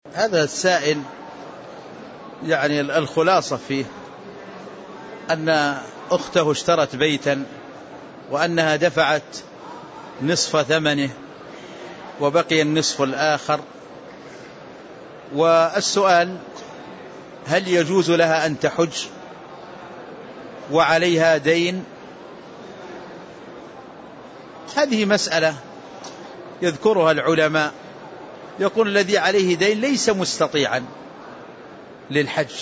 هذا السائل يعني الخلاصة فيه أن أخته اشترت بيتا وأنها دفعت نصف ثمنه وبقي النصف الآخر، والسؤال: هل يجوز لها أن تحج وعليها دين؟ هذه مسألة يذكرها العلماء، يقول الذي عليه دين ليس مستطيعا للحج،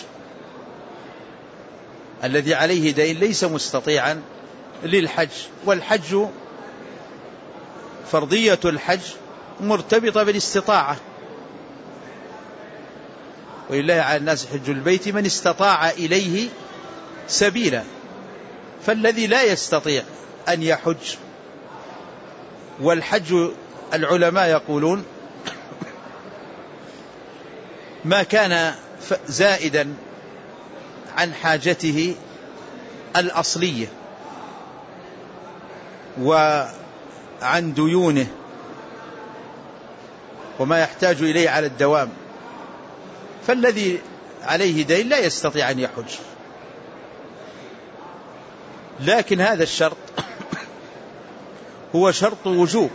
الذي عليه دين ليس مستطيعا للحج، والحج فرضية الحج مرتبطة بالاستطاعة، ولله على الناس حج البيت من استطاع إليه سبيلا، فالذي لا يستطيع أن يحج، والحج العلماء يقولون ما كان زائدا عن حاجته الأصلية وعن ديونه وما يحتاج إليه على الدوام، فالذي عليه دين لا يستطيع أن يحج. لكن هذا الشرط هو شرط وجوب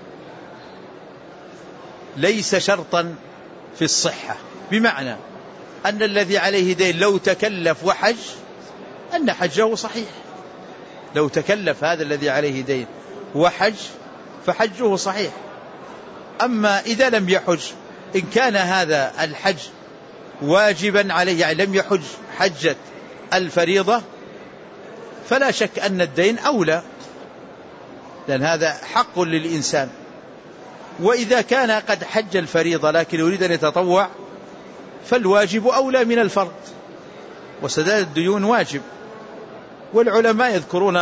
ليس شرطا في الصحة، بمعنى أن الذي عليه دين لو تكلف وحج أن حجه صحيح، لو تكلف هذا الذي عليه دين وحج فحجه صحيح. أما إذا لم يحج، إن كان هذا الحج واجبا عليه، يعني لم يحج حجة الفريضة، فلا شك أن الدين أولى، لأن هذا حق للإنسان. وإذا كان قد حج الفريضة لكن يريد أن يتطوع فالواجب أولى من الفرض، وسداد الديون واجب. والعلماء يذكرون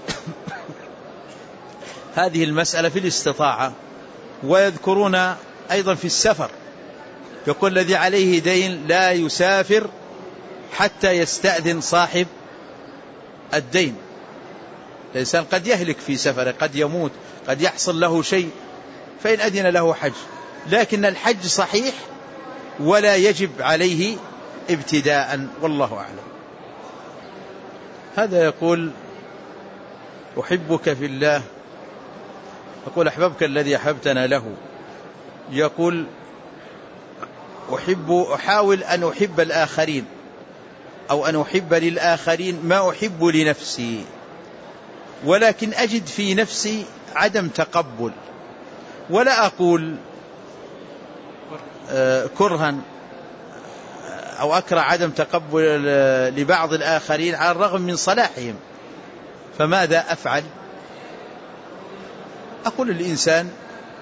هذه المسألة في الاستطاعة، ويذكرون أيضا في السفر، يقول الذي عليه دين لا يسافر حتى يستأذن صاحب الدين. الإنسان قد يهلك في سفره، قد يموت، قد يحصل له شيء، فإن أذن له حج، لكن الحج صحيح ولا يجب عليه ابتداء، والله أعلم. هذا يقول: أحبك في الله، يقول: أحببك الذي أحببتنا له. يقول: أحاول أن أحب الآخرين أو أن أحب للآخرين ما أحب لنفسي، ولكن أجد في نفسي عدم تقبل، ولا أقول كرها أو أكره عدم تقبل لبعض الآخرين على الرغم من صلاحهم، فماذا أفعل؟ أقول الإنسان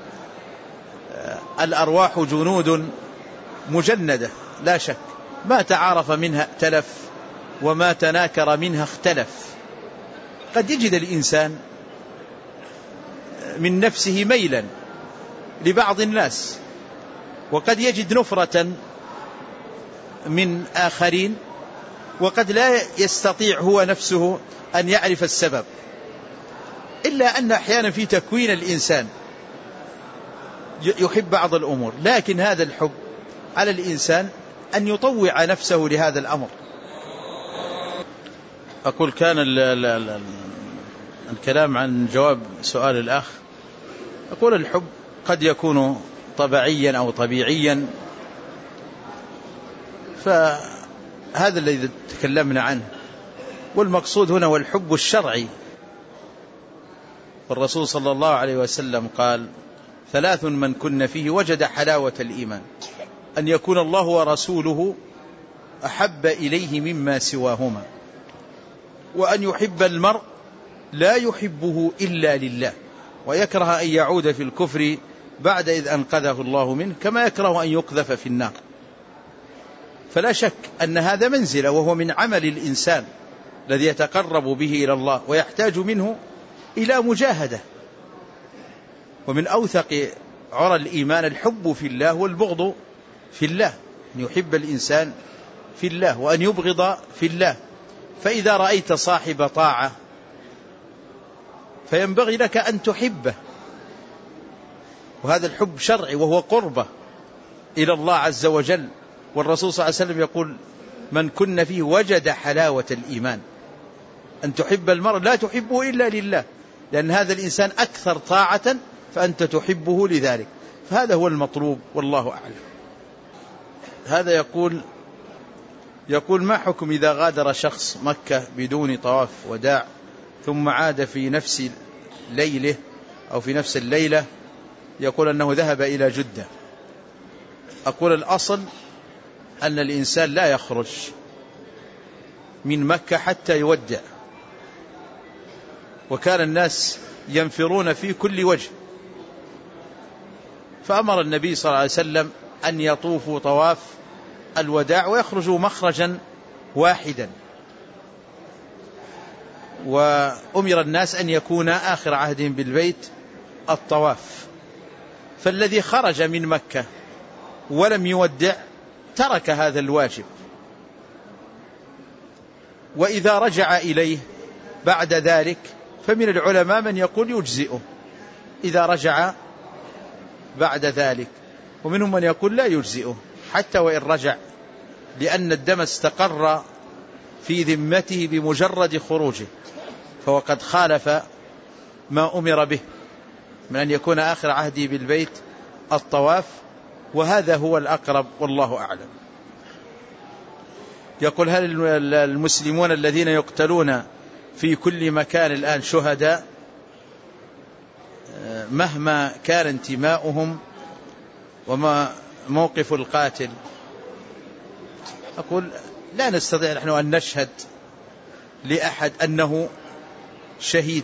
الأرواح جنود مجندة لا شك، ما تعارف منها ائتلف وما تناكر منها اختلف. قد يجد الإنسان من نفسه ميلا لبعض الناس، وقد يجد نفرة من آخرين، وقد لا يستطيع هو نفسه أن يعرف السبب، إلا أن أحيانا في تكوين الإنسان يحب بعض الأمور، لكن هذا الحب على الإنسان أن يطوع نفسه لهذا الأمر. أقول كان الكلام عن جواب سؤال الأخ، أقول الحب قد يكون طبيعيا أو طبيعيا، فهذا الذي تكلمنا عنه، والمقصود هنا هو الحب الشرعي. الرسول صلى الله عليه وسلم قال: 3 من كن فيه وجد حلاوة الإيمان، أن يكون الله ورسوله أحب إليه مما سواهما، وأن يحب المرء لا يحبه إلا لله، ويكره أن يعود في الكفر بعد إذ أنقذه الله منه، كما يكره أن يقذف في النار. فلا شك أن هذا منزلة، وهو من عمل الإنسان الذي يتقرب به إلى الله ويحتاج منه إلى مجاهدة. ومن أوثق عرى الإيمان الحب في الله والبغض في الله، أن يحب الإنسان في الله وأن يبغض في الله. فإذا رأيت صاحب طاعة فينبغي لك أن تحبه، وهذا الحب شرعي وهو قربة، إلى الله عز وجل. والرسول صلى الله عليه وسلم يقول: من كن فيه وجد حلاوة الإيمان. أن تحب المرء لا تحبه إلا لله، لأن هذا الإنسان أكثر طاعة فأنت تحبه لذلك. فهذا هو المطلوب، والله أعلم. هذا يقول: ما حكم إذا غادر شخص مكة بدون طواف وداع ثم عاد في نفس ليله أو في نفس الليلة يقول أنه ذهب إلى جدة؟ أقول: الأصل أن الإنسان لا يخرج من مكة حتى يودع، وكان الناس ينفرون في كل وجه، فأمر النبي صلى الله عليه وسلم أن يطوفوا طواف الوداع ويخرجوا مخرجا واحدا، وأمر الناس أن يكون آخر عهدهم بالبيت الطواف. فالذي خرج من مكة ولم يودع ترك هذا الواجب، وإذا رجع إليه بعد ذلك فمن العلماء من يقول يجزئه إذا رجع بعد ذلك، ومنهم من يقول لا يجزئه حتى وإن رجع، لأن الدم استقر في ذمته بمجرد خروجه، فهو قد خالف ما أمر به من أن يكون آخر عهده بالبيت الطواف، وهذا هو الأقرب، والله أعلم. يقول: هل المسلمون الذين يقتلون في كل مكان الآن شهداء مهما كان انتماؤهم، وما موقف القاتل؟ أقول: لا نستطيع نحن أن نشهد لأحد أنه شهيد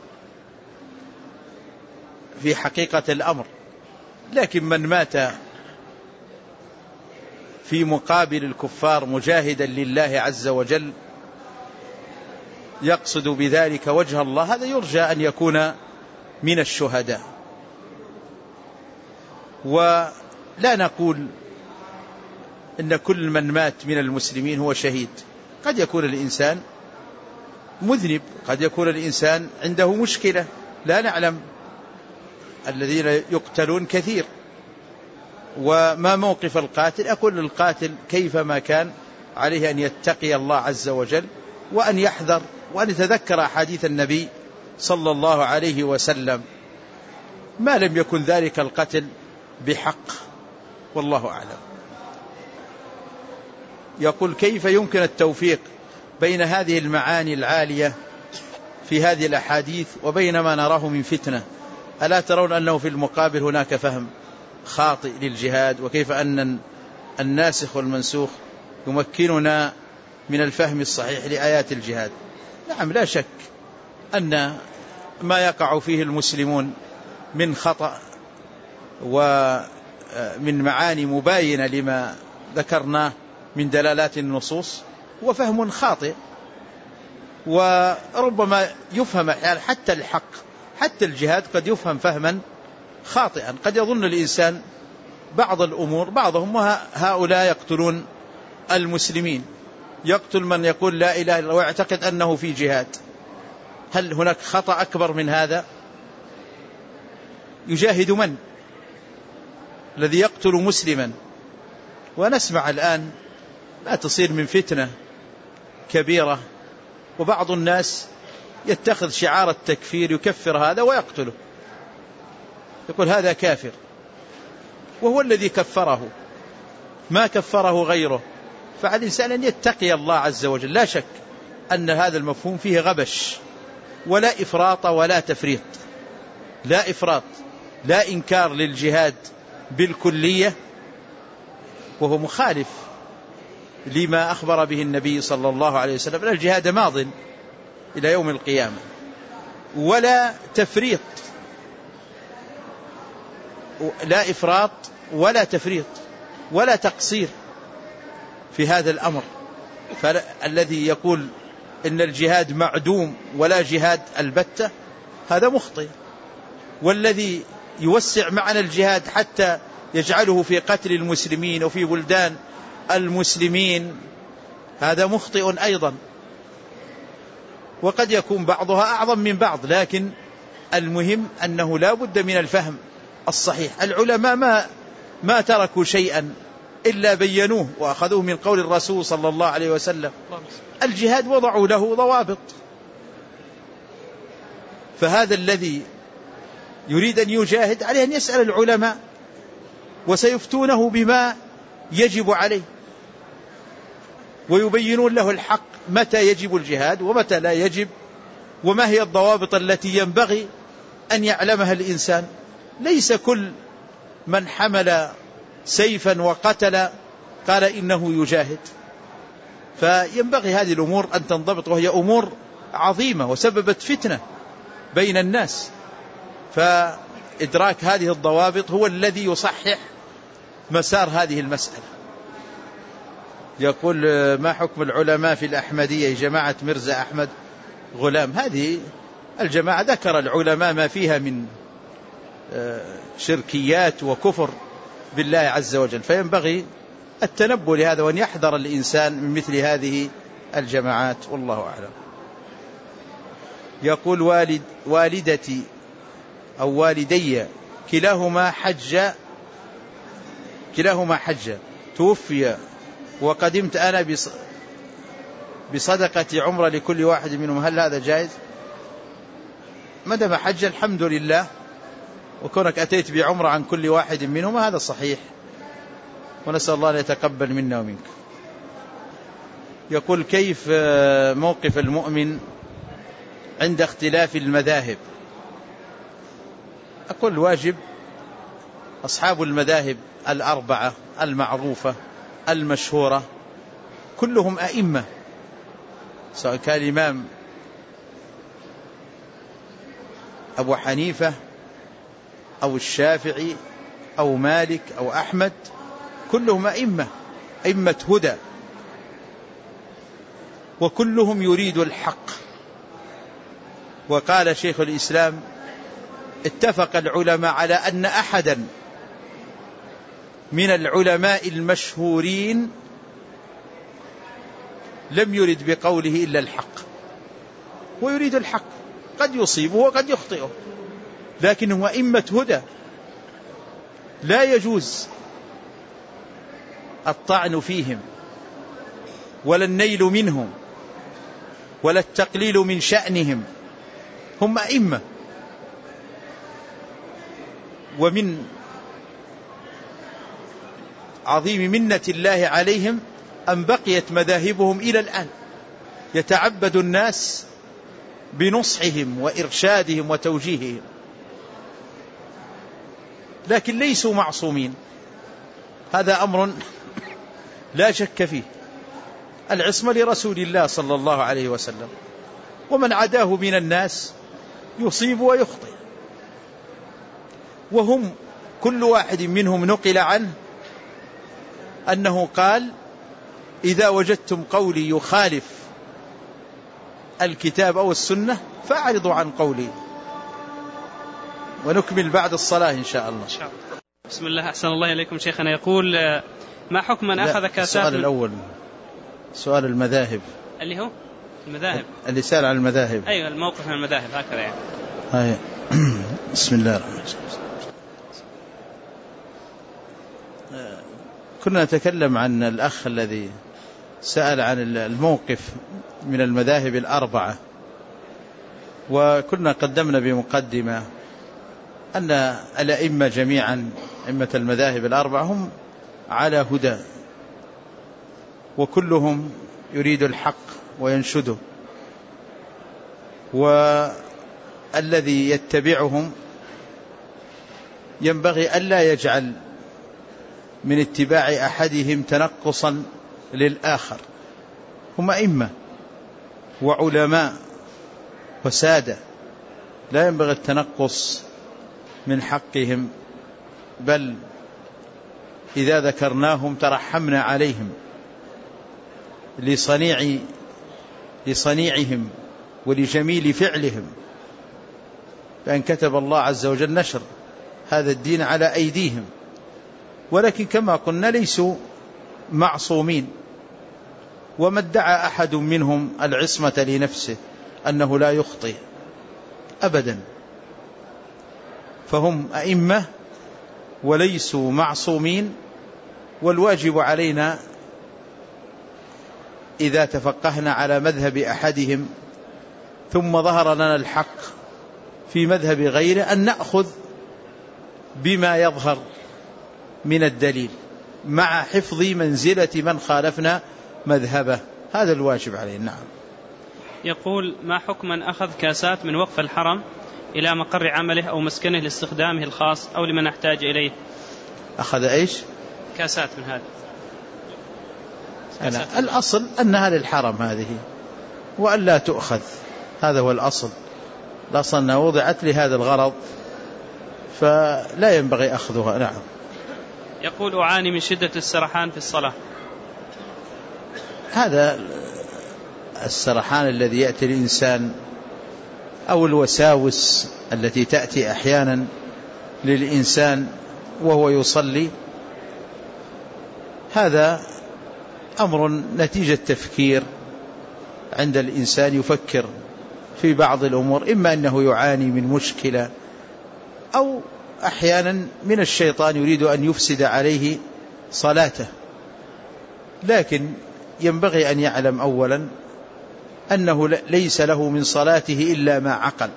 في حقيقة الأمر، لكن من مات في مقابل الكفار مجاهدا لله عز وجل يقصد بذلك وجه الله، هذا يرجى أن يكون من الشهداء. ولا نقول إن كل من مات من المسلمين هو شهيد، قد يكون الإنسان مذنب، قد يكون الإنسان عنده مشكلة لا نعلم، الذين يقتلون كثير. وما موقف القاتل؟ أقول للقاتل كيفما كان عليه أن يتقي الله عز وجل، وأن يحذر، وأن يتذكر أحاديث النبي صلى الله عليه وسلم، ما لم يكن ذلك القتل بحق، والله أعلم. يقول: كيف يمكن التوفيق بين هذه المعاني العالية في هذه الأحاديث وبين ما نراه من فتنة؟ ألا ترون أنه في المقابل هناك فهم خاطئ للجهاد؟ وكيف أن الناسخ والمنسوخ يمكننا من الفهم الصحيح لآيات الجهاد؟ نعم، لا شك أن ما يقع فيه المسلمون من خطأ ومن معاني مباينة لما ذكرناه من دلالات النصوص وفهم خاطئ، وربما يفهم حتى الحق، حتى الجهاد قد يفهم فهما خاطئا. قد يظن الإنسان بعض الأمور، بعضهم هؤلاء يقتلون المسلمين، يقتل من يقول لا إله إلا الله ويعتقد أنه في جهاد. هل هناك خطأ أكبر من هذا؟ يجاهد من؟ الذي يقتل مسلما. ونسمع الآن لا تصير من فتنة كبيرة، وبعض الناس يتخذ شعار التكفير، يكفر هذا ويقتله، يقول هذا كافر، وهو الذي كفره، ما كفره غيره. فعلى الإنسان أن يتقي الله عز وجل. لا شك أن هذا المفهوم فيه غبش، ولا إفراط ولا تفريط، لا إفراط، لا إنكار للجهاد بالكلية، وهو مخالف لما أخبر به النبي صلى الله عليه وسلم أن الجهاد ماض إلى يوم القيامة، ولا تفريط، لا إفراط ولا تفريط ولا تقصير في هذا الأمر. فالذي يقول إن الجهاد معدوم ولا جهاد البتة هذا مخطئ، والذي يوسع معنى الجهاد حتى يجعله في قتل المسلمين وفي بلدان المسلمين هذا مخطئ أيضا، وقد يكون بعضها أعظم من بعض. لكن المهم أنه لا بد من الفهم الصحيح. العلماء ما تركوا شيئا إلا بينوه وأخذوه من قول الرسول صلى الله عليه وسلم. الجهاد وضعوا له ضوابط، فهذا الذي يريد أن يجاهد عليه أن يسأل العلماء وسيفتونه بما يجب عليه ويبينون له الحق، متى يجب الجهاد ومتى لا يجب، وما هي الضوابط التي ينبغي أن يعلمها الإنسان. ليس كل من حمل سيفا وقتل قال إنه يجاهد، فينبغي هذه الأمور أن تنضبط، وهي أمور عظيمة وسببت فتنة بين الناس، فإدراك هذه الضوابط هو الذي يصحح مسار هذه المسألة. يقول ما حكم العلماء في الأحمدية جماعة مرزا أحمد غلام؟ هذه الجماعة ذكر العلماء ما فيها من شركيات وكفر بالله عز وجل، فينبغي التنبه لهذا وأن يحذر الإنسان من مثل هذه الجماعات، والله أعلم. يقول والدتي أو والدي كلاهما حج توفي، وقدمت أنا بصدقة عمرة لكل واحد منهم، هل هذا جائز؟ ما دام حج الحمد لله، وكونك أتيت بعمرة عن كل واحد منهم هذا صحيح، ونسأل الله أن يتقبل منا ومنك. يقول كيف موقف المؤمن عند اختلاف المذاهب؟ أقول الواجب أصحاب المذاهب الأربعة المعروفة المشهورة كلهم أئمة، سواء كان الإمام أبو حنيفة أو الشافعي أو مالك أو أحمد، كلهم أئمة هدى، وكلهم يريد الحق. وقال شيخ الإسلام اتفق العلماء على أن أحدا من العلماء المشهورين لم يرد بقوله إلا الحق، ويريد الحق، قد يصيبه وقد يخطئه، لكنهم أئمة هدى، لا يجوز الطعن فيهم ولا النيل منهم ولا التقليل من شأنهم، هم أئمة. ومن عظيم منة الله عليهم أن بقيت مذاهبهم إلى الآن، يتعبد الناس بنصحهم وإرشادهم وتوجيههم، لكن ليسوا معصومين، هذا أمر لا شك فيه. العصمة لرسول الله صلى الله عليه وسلم، ومن عداه من الناس يصيب ويخطئ، وهم كل واحد منهم نقل عنه أنه قال إذا وجدتم قولي يخالف الكتاب أو السنة فأعرضوا عن قولي. ونكمل بعد الصلاة إن شاء الله. بسم الله. أحسن الله إليكم شيخنا. يقول ما حكم من أخذ كاسات؟ السؤال الأول سؤال المذاهب، اللي هو المذاهب، اللي سأل عن المذاهب. أيوة، الموقف من المذاهب هكذا يعني. أيوة. بسم الله الرحمن الرحيم. كنا نتكلم عن الأخ الذي سأل عن الموقف من المذاهب الأربعة، وكنا قدمنا بمقدمة أن الأئمة جميعا أئمة المذاهب الأربعة هم على هدى، وكلهم يريد الحق وينشده، والذي يتبعهم ينبغي ألا يجعل من اتباع أحدهم تنقصا للآخر. هم أئمة وعلماء وسادة، لا ينبغي التنقص من حقهم، بل إذا ذكرناهم ترحمنا عليهم لصنيعهم ولجميل فعلهم، فإن كتب الله عز وجل نشر هذا الدين على أيديهم، ولكن كما قلنا ليسوا معصومين، وما ادعى أحد منهم العصمة لنفسه أنه لا يخطئ أبدا، فهم أئمة وليسوا معصومين. والواجب علينا إذا تفقهنا على مذهب أحدهم ثم ظهر لنا الحق في مذهب غيره أن نأخذ بما يظهر من الدليل مع حفظ منزلة من خالفنا مذهبه. هذا الواجب علينا. نعم. يقول: ما حكم من أخذ كاسات من وقف الحرم إلى مقر عمله أو مسكنه لاستخدامه الخاص أو لمن احتاج إليه؟ أخذ إيش؟ كاسات من هذه. الأصل أنها للحرم هذه وأن لا تؤخذ، هذا هو الأصل. الأصل أنها وضعت لهذا الغرض فلا ينبغي أخذها. نعم. يقول: أعاني من شدة السرحان في الصلاة. هذا السرحان الذي يأتي الإنسان أو الوساوس التي تأتي أحيانا للإنسان وهو يصلي، هذا أمر نتيجة تفكير عند الإنسان، يفكر في بعض الأمور، إما أنه يعاني من مشكلة أو أحيانا من الشيطان يريد أن يفسد عليه صلاته. لكن ينبغي أن يعلم أولا أنه ليس له من صلاته إلا ما عقل،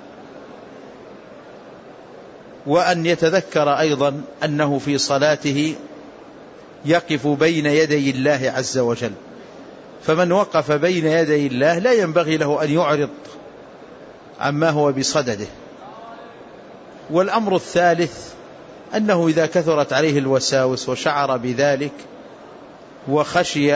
وأن يتذكر أيضا أنه في صلاته يقف بين يدي الله عز وجل، فمن وقف بين يدي الله لا ينبغي له أن يعرض عما هو بصدده. والأمر الثالث أنه إذا كثرت عليه الوساوس وشعر بذلك وخشي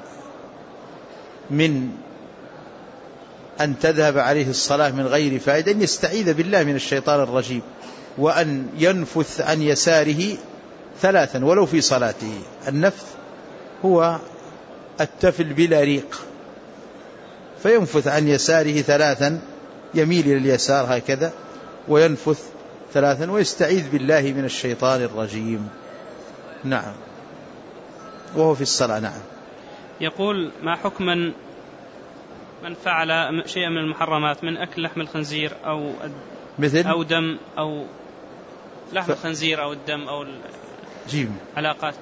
من أن تذهب عليه الصلاة من غير فائدة، أن يستعيذ بالله من الشيطان الرجيم، وأن ينفث عن يساره 3 ولو في صلاته. النفث هو التفل بلا ريق، فينفث عن يساره 3، يميل إلى اليسار هكذا وينفث 3 ويستعيذ بالله من الشيطان الرجيم. نعم. وهو في الصلاة. نعم. يقول: ما حكم من فعل شيئا من المحرمات من أكل لحم الخنزير أو دم أو لحم الخنزير أو الدم أو علاقات؟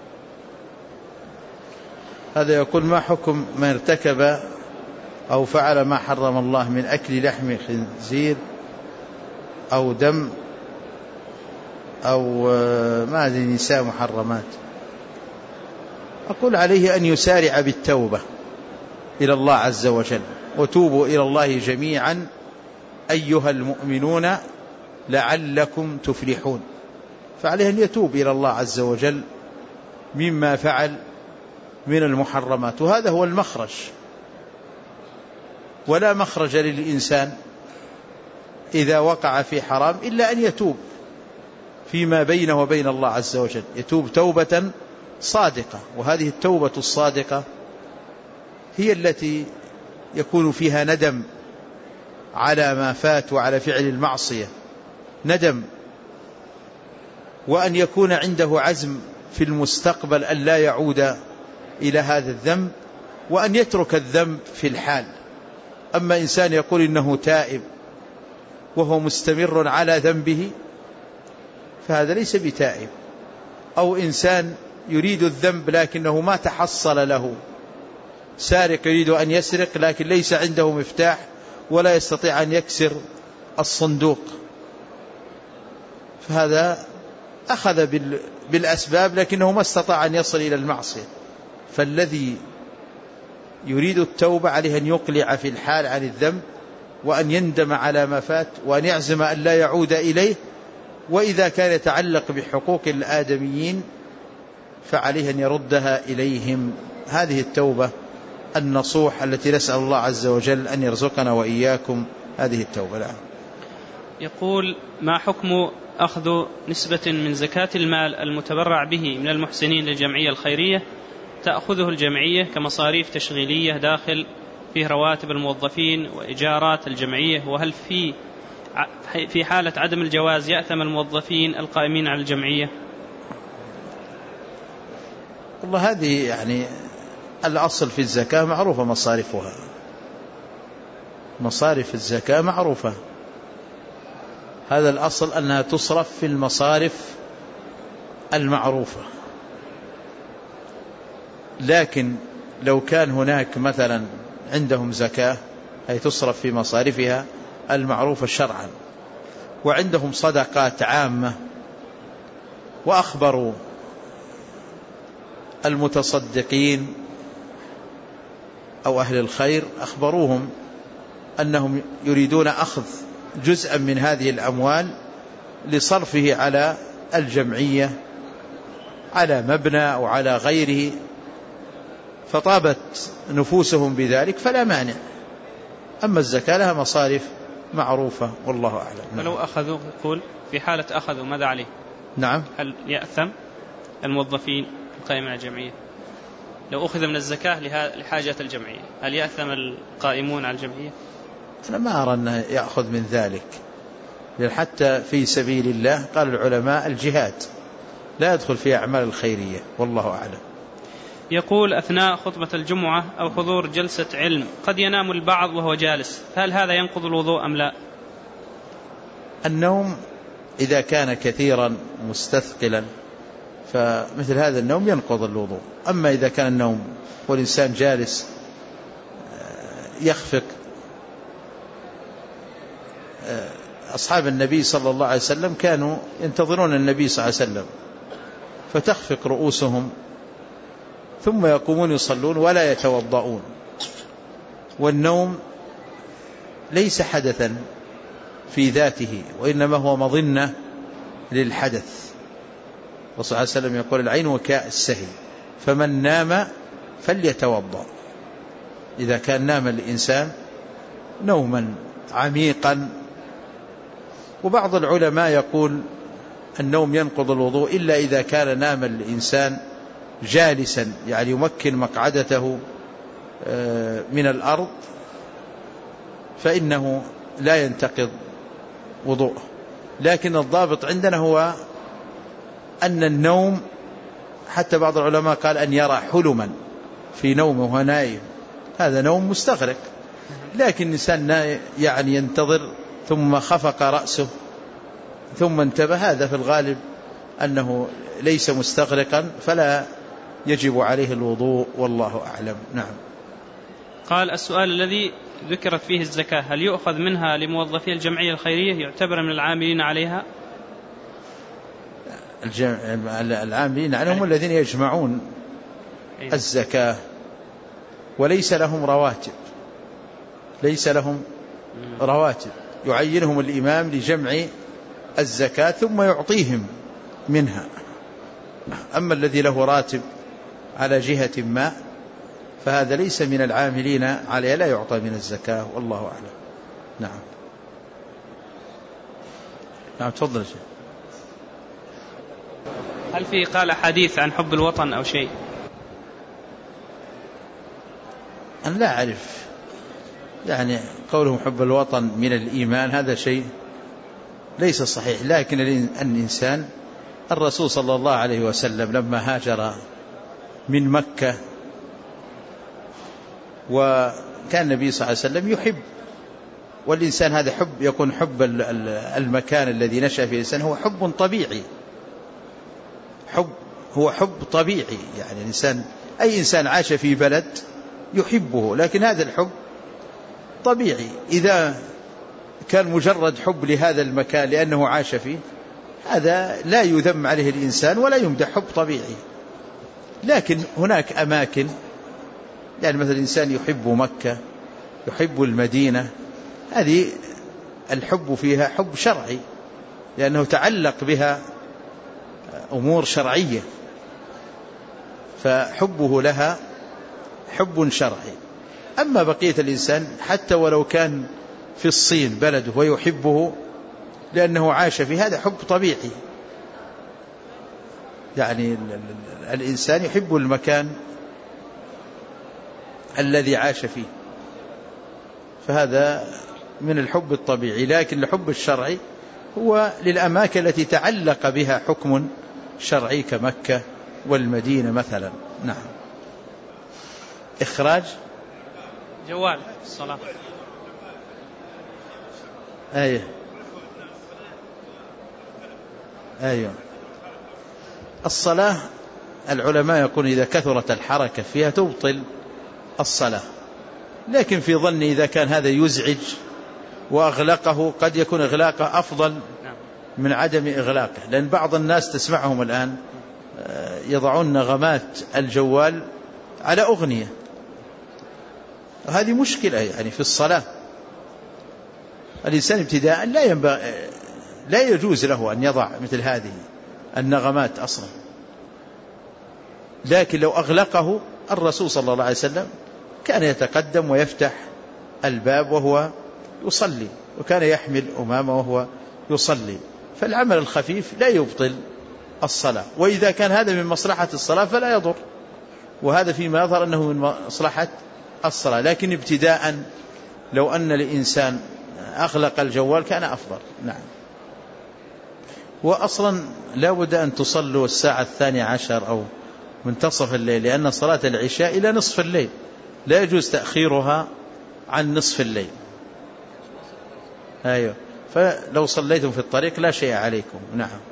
هذا يقول: ما حكم من ارتكب أو فعل ما حرم الله من أكل لحم خنزير أو دم أو ما هذه نساء محرمات؟ أقول عليه أن يسارع بالتوبة إلى الله عز وجل، وتوبوا إلى الله جميعا أيها المؤمنون لعلكم تفلحون. فعليه أن يتوب إلى الله عز وجل مما فعل من المحرمات، وهذا هو المخرج. ولا مخرج للإنسان إذا وقع في حرام إلا أن يتوب فيما بينه وبين الله عز وجل، يتوب توبة صادقة. وهذه التوبة الصادقة هي التي يكون فيها ندم على ما فات وعلى فعل المعصية، ندم، وأن يكون عنده عزم في المستقبل أن لا يعود إلى هذا الذنب، وأن يترك الذنب في الحال. أما إنسان يقول إنه تائب وهو مستمر على ذنبه فهذا ليس بتائب. أو إنسان يريد الذنب لكنه ما تحصل له، سارق يريد أن يسرق لكن ليس عنده مفتاح ولا يستطيع أن يكسر الصندوق، فهذا أخذ بالأسباب لكنه ما استطاع أن يصل إلى المعصية. فالذي يريد التوبة عليه أن يقلع في الحال عن الذنب، وأن يندم على ما فات، وأن يعزم أن لا يعود إليه. وإذا كان يتعلق بحقوق الآدميين فعليه أن يردها إليهم. هذه التوبة النصوح التي نسأل الله عز وجل أن يرزقنا وإياكم هذه التوبة. لا. يقول: ما حكم أخذ نسبة من زكاة المال المتبرع به من المحسنين للجمعية الخيرية تأخذه الجمعية كمصاريف تشغيلية داخل فيه رواتب الموظفين وإيجارات الجمعية؟ وهل في حالة عدم الجواز يأثم الموظفين القائمين على الجمعية؟ والله هذه يعني الأصل في الزكاة معروفة مصارفها، مصارف الزكاة معروفة، هذا الأصل أنها تصرف في المصارف المعروفة. لكن لو كان هناك مثلا عندهم زكاة أي تصرف في مصارفها المعروفة شرعا، وعندهم صدقات عامة، وأخبروا المتصدقين أو أهل الخير أخبروهم أنهم يريدون أخذ جزءا من هذه الأموال لصرفه على الجمعية، على مبنى أو على غيره، فطابت نفوسهم بذلك فلا مانع. أما الزكاة لها مصارف معروفة والله أعلم. فلو أخذوا، يقول في حالة أخذوا ماذا عليه؟ نعم. هل يأثم الموظفين القائمين على الجمعية؟ لو أخذ من الزكاة لحاجة الجمعية هل يأثم القائمون على الجمعية؟ أنا ما أرى أنه يأخذ من ذلك، لأن حتى في سبيل الله قال العلماء الجهاد لا يدخل في أعمال الخيرية والله أعلم. يقول أثناء خطبة الجمعة أو حضور جلسة علم قد ينام البعض وهو جالس، هل هذا ينقض الوضوء أم لا؟ النوم إذا كان كثيرا مستثقلا فمثل هذا النوم ينقض الوضوء. أما إذا كان النوم والإنسان جالس يخفق، أصحاب النبي صلى الله عليه وسلم كانوا ينتظرون النبي صلى الله عليه وسلم فتخفق رؤوسهم ثم يقومون يصلون ولا يتوضؤون. والنوم ليس حدثا في ذاته، وإنما هو مظنة للحدث. الرسول صلى الله عليه وسلم يقول العين وكاء السهي، فمن نام فليتوضأ. إذا كان نام الإنسان نوما عميقا. وبعض العلماء يقول النوم ينقض الوضوء إلا إذا كان نام الإنسان جالسا، يعني يمكن مقعدته من الأرض، فإنه لا ينتقض وضوءه. لكن الضابط عندنا هو أن النوم، حتى بعض العلماء قال أن يرى حلما في نومه وهو نائم، هذا نوم مستغرق. لكن الإنسان يعني ينتظر ثم خفق رأسه ثم انتبه، هذا في الغالب أنه ليس مستغرقا فلا يجب عليه الوضوء والله أعلم. نعم. قال السؤال الذي ذكرت فيه الزكاة هل يؤخذ منها لموظفي الجمعية الخيرية يعتبر من العاملين عليها؟ العاملين هم الذين يجمعون الزكاة وليس لهم رواتب، ليس لهم رواتب، يعينهم الإمام لجمع الزكاة ثم يعطيهم منها. أما الذي له راتب على جهة ما فهذا ليس من العاملين عليه، لا يعطى من الزكاة والله أعلم. نعم. نعم تفضل شيء. هل في قال حديث عن حب الوطن أو شيء؟ أنا لا أعرف، يعني قولهم حب الوطن من الإيمان هذا شيء ليس صحيح. لكن الإنسان، الرسول صلى الله عليه وسلم لما هاجر من مكة وكان النبي صلى الله عليه وسلم يحب، والإنسان هذا حب يكون حب المكان الذي نشأ فيه الإنسان هو حب طبيعي، هو حب طبيعي. يعني الإنسان، أي إنسان عاش في بلد يحبه، لكن هذا الحب طبيعي. إذا كان مجرد حب لهذا المكان لأنه عاش فيه، هذا لا يذم عليه الإنسان ولا يمدح، حب طبيعي. لكن هناك أماكن، يعني مثلا الإنسان يحب مكة، يحب المدينة، هذه الحب فيها حب شرعي لأنه تعلق بها أمور شرعية، فحبه لها حب شرعي. أما بقية الإنسان حتى ولو كان في الصين بلده ويحبه لأنه عاش فيه، هذا حب طبيعي. يعني الإنسان يحب المكان الذي عاش فيه، فهذا من الحب الطبيعي. لكن الحب الشرعي هو للأماكن التي تعلق بها حكم شرعي كمكة والمدينة مثلا. نعم. إخراج جوال الصلاة. أيوه الصلاة العلماء يقولون إذا كثرت الحركة فيها تبطل الصلاة، لكن في ظني إذا كان هذا يزعج وأغلقه قد يكون إغلاقه أفضل من عدم إغلاقه، لأن بعض الناس تسمعهم الآن يضعون نغمات الجوال على أغنية، هذه مشكلة يعني في الصلاة. الإنسان ابتداء لا يجوز له أن يضع مثل هذه النغمات أصلا، لكن لو أغلقه الرسول صلى الله عليه وسلم كان يتقدم ويفتح الباب وهو يصلي، وكان يحمل أمامه وهو يصلي، فالعمل الخفيف لا يبطل الصلاة، وإذا كان هذا من مصلحة الصلاة فلا يضر، وهذا فيما يظهر أنه من مصلحة الصلاة، لكن ابتداء لو أن الإنسان أغلق الجوال كان أفضل. نعم. وأصلا لا بد أن تصلوا الساعة 12 أو منتصف الليل، لأن صلاة العشاء إلى نصف الليل، لا يجوز تأخيرها عن نصف الليل. أيوه، فلو صليتم في الطريق لا شيء عليكم. نعم.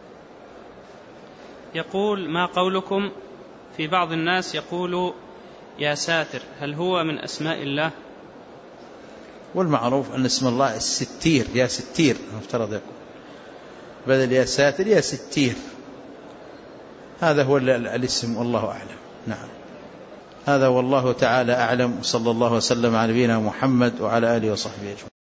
يقول: ما قولكم في بعض الناس يقول يا ساتر، هل هو من أسماء الله؟ والمعروف أن اسم الله الستير، يا ستير مفترض يقول، بدل يا ساتر يا ستير، هذا هو الاسم والله أعلم. نعم، هذا والله تعالى أعلم، صلى الله وسلم على نبينا محمد وعلى آله وصحبه أجمعين.